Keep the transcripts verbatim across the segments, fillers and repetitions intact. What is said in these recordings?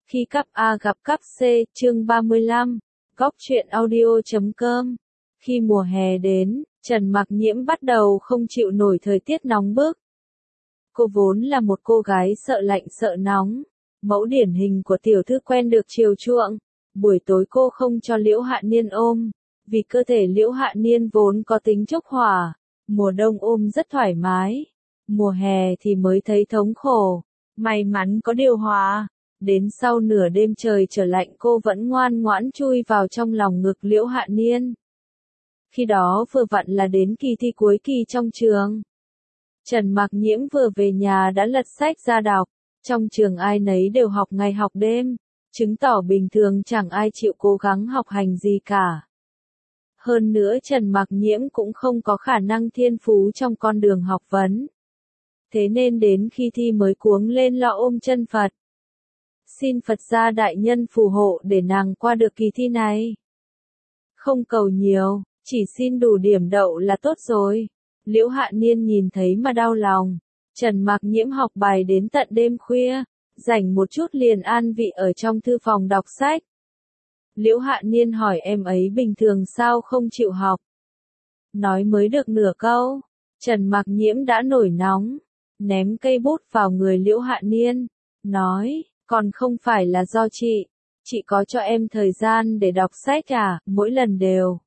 Khi cắp A gặp cắp C, chương ba mươi lăm, góc truyện audio chấm com. Khi mùa hè đến, Trần Mặc Nhiễm bắt đầu không chịu nổi thời tiết nóng bức. Cô vốn là một cô gái sợ lạnh sợ nóng, mẫu điển hình của tiểu thư quen được chiều chuộng. Buổi tối cô không cho Liễu Hạ Niên ôm, vì cơ thể Liễu Hạ Niên vốn có tính chốc hỏa, mùa đông ôm rất thoải mái, mùa hè thì mới thấy thống khổ. May mắn có điều hòa, đến sau nửa đêm trời trở lạnh cô vẫn ngoan ngoãn chui vào trong lòng ngực Liễu Hạ Niên. Khi đó vừa vặn là đến kỳ thi cuối kỳ trong trường. Trần Mặc Nhiễm vừa về nhà đã lật sách ra đọc, trong trường ai nấy đều học ngày học đêm, chứng tỏ bình thường chẳng ai chịu cố gắng học hành gì cả. Hơn nữa Trần Mặc Nhiễm cũng không có khả năng thiên phú trong con đường học vấn. Thế nên đến khi thi mới cuống lên lo ôm chân Phật. Xin Phật gia đại nhân phù hộ để nàng qua được kỳ thi này. Không cầu nhiều, chỉ xin đủ điểm đậu là tốt rồi. Liễu Hạ Niên nhìn thấy mà đau lòng. Trần Mặc Nhiễm học bài đến tận đêm khuya, rảnh một chút liền an vị ở trong thư phòng đọc sách. Liễu Hạ Niên hỏi em ấy bình thường sao không chịu học. Nói mới được nửa câu, Trần Mặc Nhiễm đã nổi nóng, ném cây bút vào người Liễu Hạ Niên, nói, còn không phải là do chị, chị có cho em thời gian để đọc sách à, mỗi lần đều.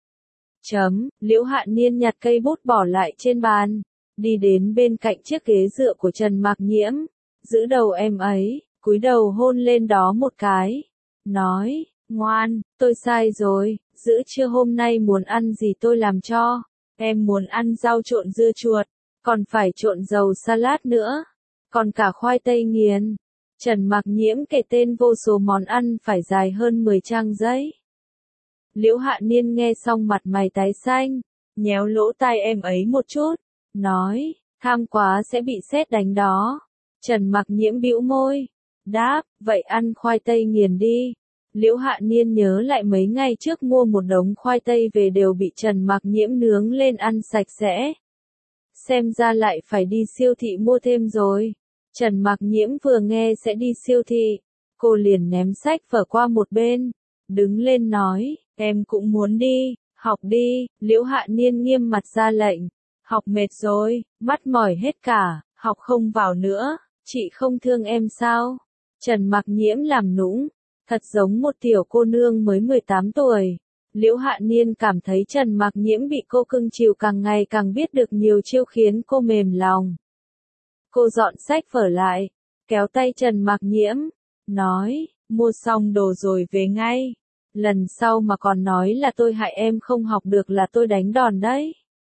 Chấm, Liễu Hạ Niên nhặt cây bút bỏ lại trên bàn, đi đến bên cạnh chiếc ghế dựa của Trần Mặc Nhiễm, giữ đầu em ấy, cúi đầu hôn lên đó một cái, nói, ngoan, tôi sai rồi, giữa trưa hôm nay muốn ăn gì tôi làm cho, em muốn ăn rau trộn dưa chuột, còn phải trộn dầu salad nữa, còn cả khoai tây nghiền. Trần Mặc Nhiễm kể tên vô số món ăn phải dài hơn mười trang giấy. Liễu Hạ Niên nghe xong mặt mày tái xanh, nhéo lỗ tai em ấy một chút, nói, tham quá sẽ bị sét đánh đó. Trần Mặc Nhiễm bĩu môi, đáp, vậy ăn khoai tây nghiền đi. Liễu Hạ Niên nhớ lại mấy ngày trước mua một đống khoai tây về đều bị Trần Mặc Nhiễm nướng lên ăn sạch sẽ. Xem ra lại phải đi siêu thị mua thêm rồi. Trần Mặc Nhiễm vừa nghe sẽ đi siêu thị, cô liền ném sách vở qua một bên, đứng lên nói, em cũng muốn đi, học đi. Liễu Hạ Niên nghiêm mặt ra lệnh, học mệt rồi, mắt mỏi hết cả, học không vào nữa, chị không thương em sao? Trần Mặc Nhiễm làm nũng, thật giống một tiểu cô nương mới mười tám tuổi. Liễu Hạ Niên cảm thấy Trần Mặc Nhiễm bị cô cưng chiều càng ngày càng biết được nhiều chiêu khiến cô mềm lòng. Cô dọn sách vở lại, kéo tay Trần Mặc Nhiễm, nói, mua xong đồ rồi về ngay. Lần sau mà còn nói là tôi hại em không học được là tôi đánh đòn đấy.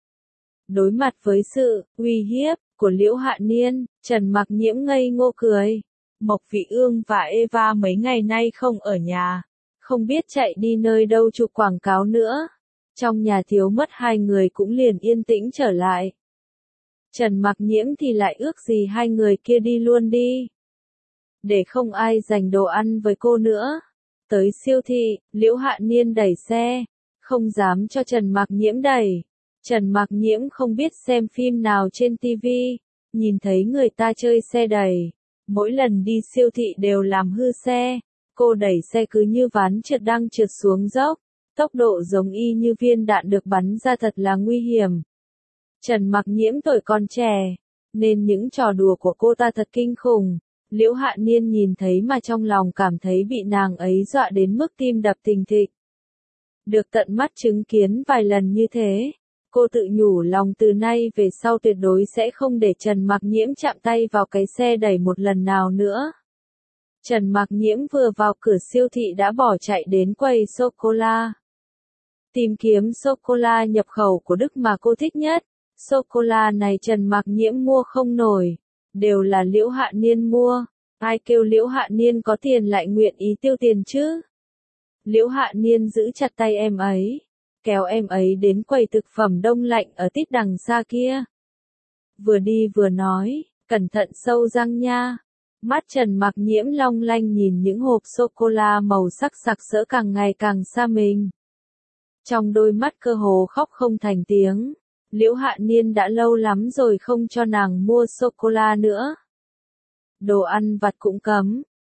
Đối mặt với sự uy hiếp của Liễu Hạ Niên, Trần Mặc Nhiễm ngây ngô cười. Mộc Vị Ương và Eva mấy ngày nay không ở nhà, không biết chạy đi nơi đâu chụp quảng cáo nữa. Trong nhà thiếu mất hai người cũng liền yên tĩnh trở lại. Trần Mặc Nhiễm thì lại ước gì hai người kia đi luôn đi, để không ai giành đồ ăn với cô nữa. Tới siêu thị, Liễu Hạ Niên đẩy xe, không dám cho Trần Mặc Nhiễm đẩy. Trần Mặc Nhiễm không biết xem phim nào trên ti vi, nhìn thấy người ta chơi xe đẩy, mỗi lần đi siêu thị đều làm hư xe. Cô đẩy xe cứ như ván trượt đang trượt xuống dốc, tốc độ giống y như viên đạn được bắn ra, thật là nguy hiểm. Trần Mặc Nhiễm tuổi còn trẻ, nên những trò đùa của cô ta thật kinh khủng. Liễu Hạ Niên nhìn thấy mà trong lòng cảm thấy bị nàng ấy dọa đến mức tim đập thình thịch. Được tận mắt chứng kiến vài lần như thế, cô tự nhủ lòng từ nay về sau tuyệt đối sẽ không để Trần Mặc Nhiễm chạm tay vào cái xe đẩy một lần nào nữa. Trần Mặc Nhiễm vừa vào cửa siêu thị đã bỏ chạy đến quầy sô-cô-la. Tìm kiếm sô-cô-la nhập khẩu của Đức mà cô thích nhất. Sô-cô-la này Trần Mặc Nhiễm mua không nổi, đều là Liễu Hạ Niên mua. Ai kêu Liễu Hạ Niên có tiền lại nguyện ý tiêu tiền chứ? Liễu Hạ Niên giữ chặt tay em ấy, kéo em ấy đến quầy thực phẩm đông lạnh ở tít đằng xa kia. Vừa đi vừa nói, cẩn thận sâu răng nha. Mắt Trần Mặc Nhiễm long lanh nhìn những hộp sô-cô-la màu sắc sặc sỡ càng ngày càng xa mình. Trong đôi mắt cơ hồ khóc không thành tiếng. Liễu Hạ Niên đã lâu lắm rồi không cho nàng mua sô-cô-la nữa. Đồ ăn vặt cũng cấm,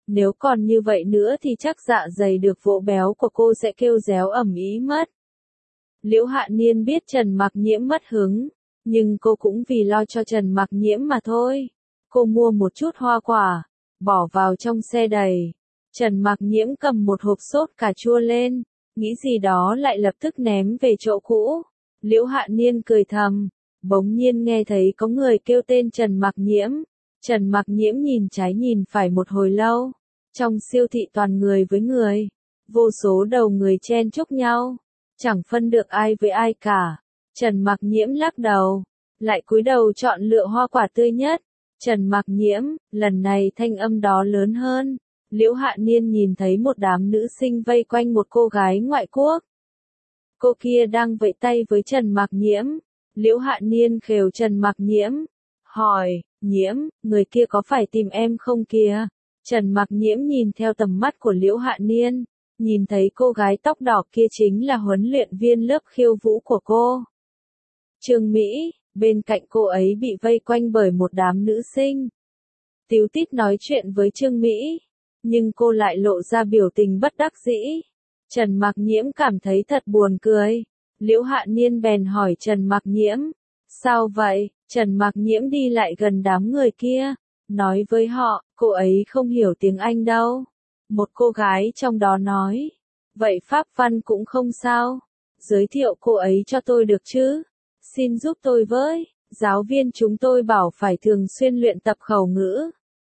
Nếu còn như vậy nữa thì chắc dạ dày được vỗ béo của cô sẽ kêu réo ầm ĩ mất. Liễu Hạ Niên biết Trần Mặc Nhiễm mất hứng, nhưng cô cũng vì lo cho Trần Mặc Nhiễm mà thôi. Cô mua một chút hoa quả, bỏ vào trong xe đầy. Trần Mặc Nhiễm cầm một hộp sốt cà chua lên, nghĩ gì đó lại lập tức ném về chỗ cũ. Liễu Hạ Niên cười thầm, bỗng nhiên nghe thấy có người kêu tên Trần Mặc Nhiễm. Trần Mặc Nhiễm nhìn trái nhìn phải một hồi lâu. Trong siêu thị toàn người với người, vô số đầu người chen chúc nhau, chẳng phân được ai với ai cả. Trần Mặc Nhiễm lắc đầu, lại cúi đầu chọn lựa hoa quả tươi nhất. Trần Mặc Nhiễm, lần này thanh âm đó lớn hơn. Liễu Hạ Niên nhìn thấy một đám nữ sinh vây quanh một cô gái ngoại quốc. Cô kia đang vẫy tay với Trần Mặc Nhiễm. Liễu Hạ Niên khều Trần Mặc Nhiễm, hỏi, Nhiễm, người kia có phải tìm em không kìa? Trần Mặc Nhiễm nhìn theo tầm mắt của Liễu Hạ Niên, nhìn thấy cô gái tóc đỏ kia chính là huấn luyện viên lớp khiêu vũ của cô. Trương Mỹ, bên cạnh cô ấy bị vây quanh bởi một đám nữ sinh. Tíu tít nói chuyện với Trương Mỹ, nhưng cô lại lộ ra biểu tình bất đắc dĩ. Trần Mặc Nhiễm cảm thấy thật buồn cười. Liễu Hạ Niên bèn hỏi Trần Mặc Nhiễm, sao vậy? Trần Mặc Nhiễm đi lại gần đám người kia, nói với họ, cô ấy không hiểu tiếng Anh đâu. Một cô gái trong đó nói, vậy Pháp văn cũng không sao, giới thiệu cô ấy cho tôi được chứ? Xin giúp tôi với, giáo viên chúng tôi bảo phải thường xuyên luyện tập khẩu ngữ.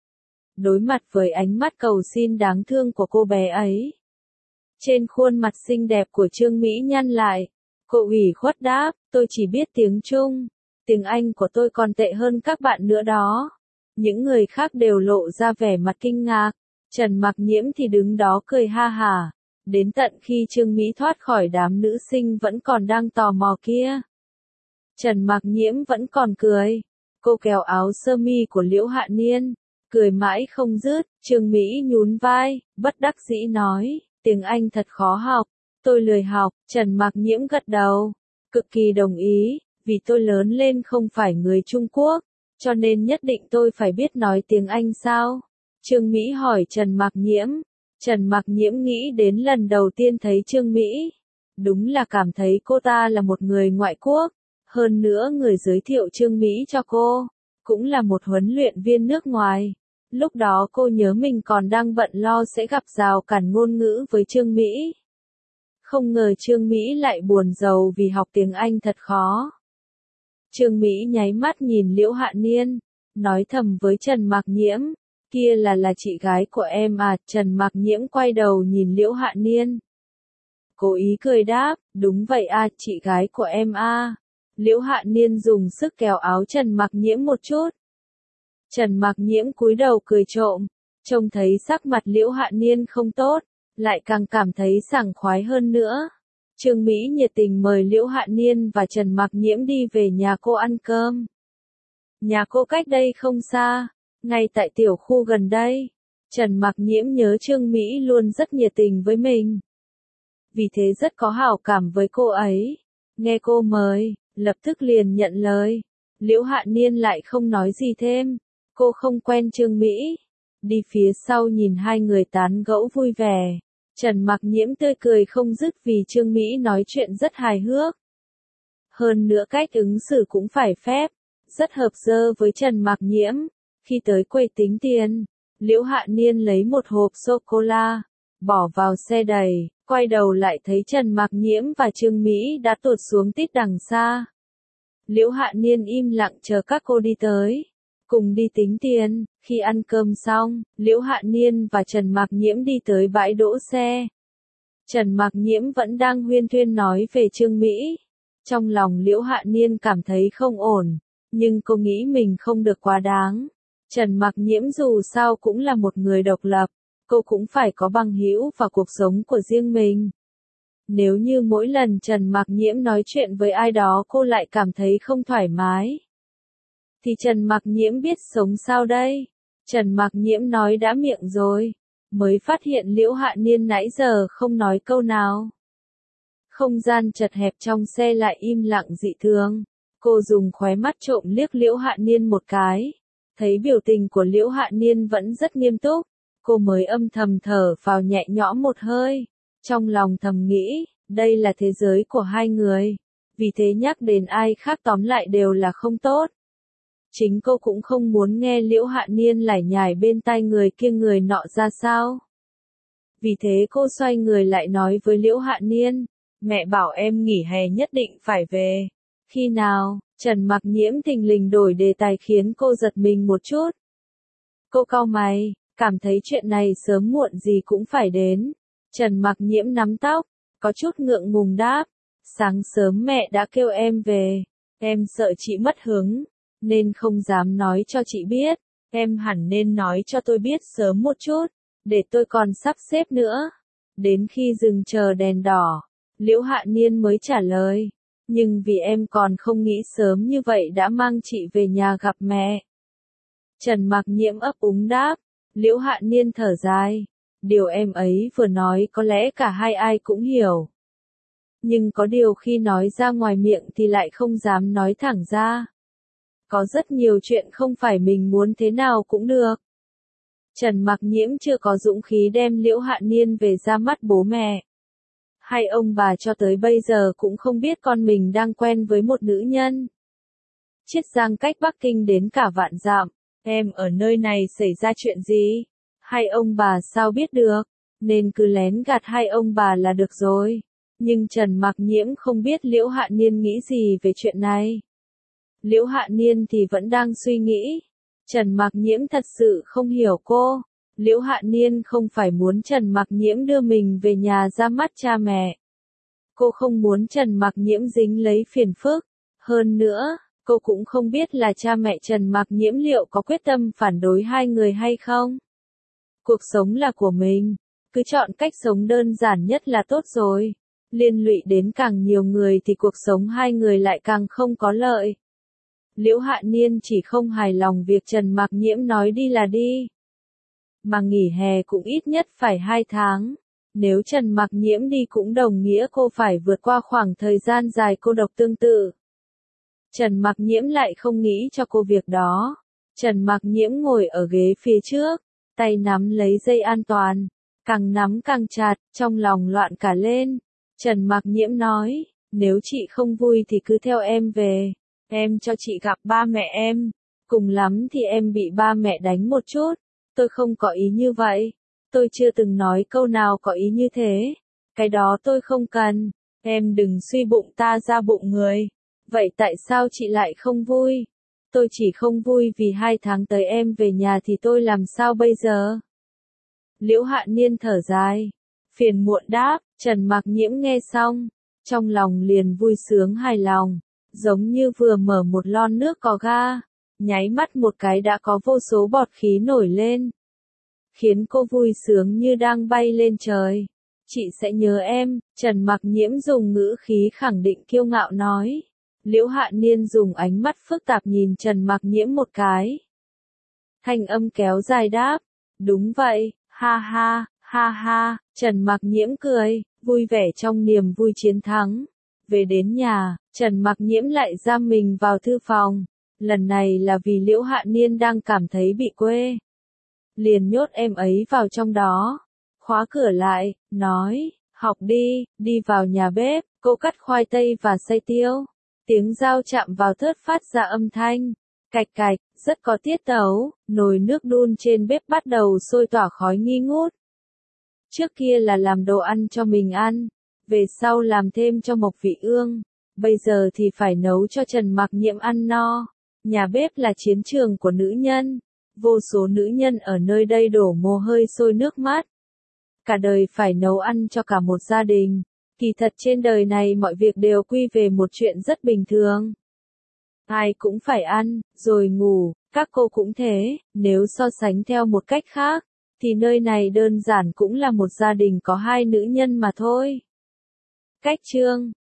Đối mặt với ánh mắt cầu xin đáng thương của cô bé ấy, trên khuôn mặt xinh đẹp của Trương Mỹ nhăn lại, cô ủy khuất đáp, tôi chỉ biết tiếng Trung, tiếng Anh của tôi còn tệ hơn các bạn nữa đó. Những người khác đều lộ ra vẻ mặt kinh ngạc, Trần Mặc Nhiễm thì đứng đó cười ha hả, đến tận khi Trương Mỹ thoát khỏi đám nữ sinh vẫn còn đang tò mò kia. Trần Mặc Nhiễm vẫn còn cười, cô kéo áo sơ mi của Liễu Hạ Niên, cười mãi không dứt. Trương Mỹ nhún vai, bất đắc dĩ nói, tiếng Anh thật khó học, tôi lười học. Trần Mặc Nhiễm gật đầu, cực kỳ đồng ý, vì tôi lớn lên không phải người Trung Quốc, cho nên nhất định tôi phải biết nói tiếng Anh sao? Trương Mỹ hỏi Trần Mặc Nhiễm. Trần Mặc Nhiễm nghĩ đến lần đầu tiên thấy Trương Mỹ, đúng là cảm thấy cô ta là một người ngoại quốc, hơn nữa người giới thiệu Trương Mỹ cho cô, cũng là một huấn luyện viên nước ngoài. Lúc đó cô nhớ mình còn đang bận lo sẽ gặp rào cản ngôn ngữ với Trương Mỹ. Không ngờ Trương Mỹ lại buồn rầu vì học tiếng Anh thật khó. Trương Mỹ nháy mắt nhìn Liễu Hạ Niên, nói thầm với Trần Mặc Nhiễm, kia là là chị gái của em à? Trần Mặc Nhiễm quay đầu nhìn Liễu Hạ Niên, cố ý cười đáp, đúng vậy à, chị gái của em à. Liễu Hạ Niên dùng sức kéo áo Trần Mặc Nhiễm một chút. Trần Mặc Nhiễm cúi đầu cười trộm, trông thấy sắc mặt Liễu Hạ Niên không tốt, lại càng cảm thấy sảng khoái hơn nữa. Trương Mỹ nhiệt tình mời Liễu Hạ Niên và Trần Mặc Nhiễm đi về nhà cô ăn cơm. Nhà cô cách đây không xa, ngay tại tiểu khu gần đây. Trần Mặc Nhiễm nhớ Trương Mỹ luôn rất nhiệt tình với mình, vì thế rất có hảo cảm với cô ấy. Nghe cô mời, lập tức liền nhận lời. Liễu Hạ Niên lại không nói gì thêm, cô không quen Trương Mỹ. Đi phía sau nhìn hai người tán gẫu vui vẻ. Trần Mặc Nhiễm tươi cười không dứt vì Trương Mỹ nói chuyện rất hài hước. Hơn nữa cách ứng xử cũng phải phép, rất hợp dơ với Trần Mặc Nhiễm. Khi tới quầy tính tiền, Liễu Hạ Niên lấy một hộp sô-cô-la, bỏ vào xe đầy, quay đầu lại thấy Trần Mặc Nhiễm và Trương Mỹ đã tụt xuống tít đằng xa. Liễu Hạ Niên im lặng chờ các cô đi tới, cùng đi tính tiền. Khi ăn cơm xong, Liễu Hạ Niên và Trần Mặc Nhiễm đi tới bãi đỗ xe. Trần Mặc Nhiễm vẫn đang huyên thuyên nói về Trương Mỹ. Trong lòng Liễu Hạ Niên cảm thấy không ổn, nhưng cô nghĩ mình không được quá đáng. Trần Mặc Nhiễm dù sao cũng là một người độc lập, cô cũng phải có bằng hữu và cuộc sống của riêng mình. Nếu như mỗi lần Trần Mặc Nhiễm nói chuyện với ai đó cô lại cảm thấy không thoải mái, thì Trần Mặc Nhiễm biết sống sao đây? Trần Mặc Nhiễm nói đã miệng rồi, mới phát hiện Liễu Hạ Niên nãy giờ không nói câu nào. Không gian chật hẹp trong xe lại im lặng dị thường. Cô dùng khóe mắt trộm liếc Liễu Hạ Niên một cái, thấy biểu tình của Liễu Hạ Niên vẫn rất nghiêm túc. cô mới âm thầm thở phào nhẹ nhõm một hơi, trong lòng thầm nghĩ, đây là thế giới của hai người, vì thế nhắc đến ai khác tóm lại đều là không tốt. Chính cô cũng không muốn nghe Liễu Hạ Niên lải nhải bên tai người kia người nọ ra sao. Vì thế cô xoay người lại nói với Liễu Hạ Niên, mẹ bảo em nghỉ hè nhất định phải về. Khi nào? Trần Mặc Nhiễm thình lình đổi đề tài khiến cô giật mình một chút. Cô cau mày, cảm thấy chuyện này sớm muộn gì cũng phải đến. Trần Mặc Nhiễm nắm tóc, có chút ngượng ngùng đáp, sáng sớm mẹ đã kêu em về, em sợ chị mất hứng, nên không dám nói cho chị biết, em hẳn nên nói cho tôi biết sớm một chút, để tôi còn sắp xếp nữa. Đến khi dừng chờ đèn đỏ, Liễu Hạ Niên mới trả lời, nhưng vì em còn không nghĩ sớm như vậy đã mang chị về nhà gặp mẹ. Trần Mặc Nhiễm ấp úng đáp, Liễu Hạ Niên thở dài, điều em ấy vừa nói có lẽ cả hai ai cũng hiểu. Nhưng có điều khi nói ra ngoài miệng thì lại không dám nói thẳng ra. Có rất nhiều chuyện không phải mình muốn thế nào cũng được. Trần Mặc Nhiễm chưa có dũng khí đem Liễu Hạ Niên về ra mắt bố mẹ. Hai ông bà cho tới bây giờ cũng không biết con mình đang quen với một nữ nhân. Chiết Giang cách Bắc Kinh đến cả vạn dặm, em ở nơi này xảy ra chuyện gì? Hai ông bà sao biết được, nên cứ lén gạt hai ông bà là được rồi. Nhưng Trần Mặc Nhiễm không biết Liễu Hạ Niên nghĩ gì về chuyện này. Liễu Hạ Niên thì vẫn đang suy nghĩ. Trần Mặc Nhiễm thật sự không hiểu cô. Liễu Hạ Niên không phải muốn Trần Mặc Nhiễm đưa mình về nhà ra mắt cha mẹ. Cô không muốn Trần Mặc Nhiễm dính lấy phiền phức. Hơn nữa, cô cũng không biết là cha mẹ Trần Mặc Nhiễm liệu có quyết tâm phản đối hai người hay không. Cuộc sống là của mình, cứ chọn cách sống đơn giản nhất là tốt rồi. Liên lụy đến càng nhiều người thì cuộc sống hai người lại càng không có lợi. Liễu Hạ Niên chỉ không hài lòng việc Trần Mặc Nhiễm nói đi là đi. Mà nghỉ hè cũng ít nhất phải hai tháng. Nếu Trần Mặc Nhiễm đi cũng đồng nghĩa cô phải vượt qua khoảng thời gian dài cô độc tương tự. Trần Mặc Nhiễm lại không nghĩ cho cô việc đó. Trần Mặc Nhiễm ngồi ở ghế phía trước, tay nắm lấy dây an toàn, càng nắm càng chặt, trong lòng loạn cả lên. Trần Mặc Nhiễm nói, nếu chị không vui thì cứ theo em về, em cho chị gặp ba mẹ em, cùng lắm thì em bị ba mẹ đánh một chút, tôi không có ý như vậy, tôi chưa từng nói câu nào có ý như thế, cái đó tôi không cần, em đừng suy bụng ta ra bụng người, vậy tại sao chị lại không vui? Tôi chỉ không vui vì hai tháng tới em về nhà thì tôi làm sao bây giờ? Liễu Hạ Niên thở dài, phiền muộn đáp. Trần Mặc Nhiễm nghe xong, trong lòng liền vui sướng hài lòng, giống như vừa mở một lon nước có ga, nháy mắt một cái đã có vô số bọt khí nổi lên, khiến cô vui sướng như đang bay lên trời. Chị sẽ nhớ em, Trần Mặc Nhiễm dùng ngữ khí khẳng định kiêu ngạo nói. Liễu Hạ Niên dùng ánh mắt phức tạp nhìn Trần Mặc Nhiễm một cái. Thanh âm kéo dài đáp, đúng vậy, ha ha, ha ha, Trần Mặc Nhiễm cười, vui vẻ trong niềm vui chiến thắng. Về đến nhà, Trần Mặc Nhiễm lại giam mình vào thư phòng, lần này là vì Liễu Hạ Niên đang cảm thấy bị quê. Liền nhốt em ấy vào trong đó, khóa cửa lại, nói, học đi, đi vào nhà bếp, cô cắt khoai tây và xay tiêu. Tiếng dao chạm vào thớt phát ra âm thanh, cạch cạch, rất có tiết tấu, nồi nước đun trên bếp bắt đầu sôi tỏa khói nghi ngút. Trước kia là làm đồ ăn cho mình ăn, về sau làm thêm cho Mộc Vị Ương, bây giờ thì phải nấu cho Trần Mặc Nhiễm ăn no. Nhà bếp là chiến trường của nữ nhân, vô số nữ nhân ở nơi đây đổ mồ hôi sôi nước mắt. Cả đời phải nấu ăn cho cả một gia đình. Kỳ thật trên đời này mọi việc đều quy về một chuyện rất bình thường. Ai cũng phải ăn, rồi ngủ, các cô cũng thế, nếu so sánh theo một cách khác, thì nơi này đơn giản cũng là một gia đình có hai nữ nhân mà thôi. Cách chương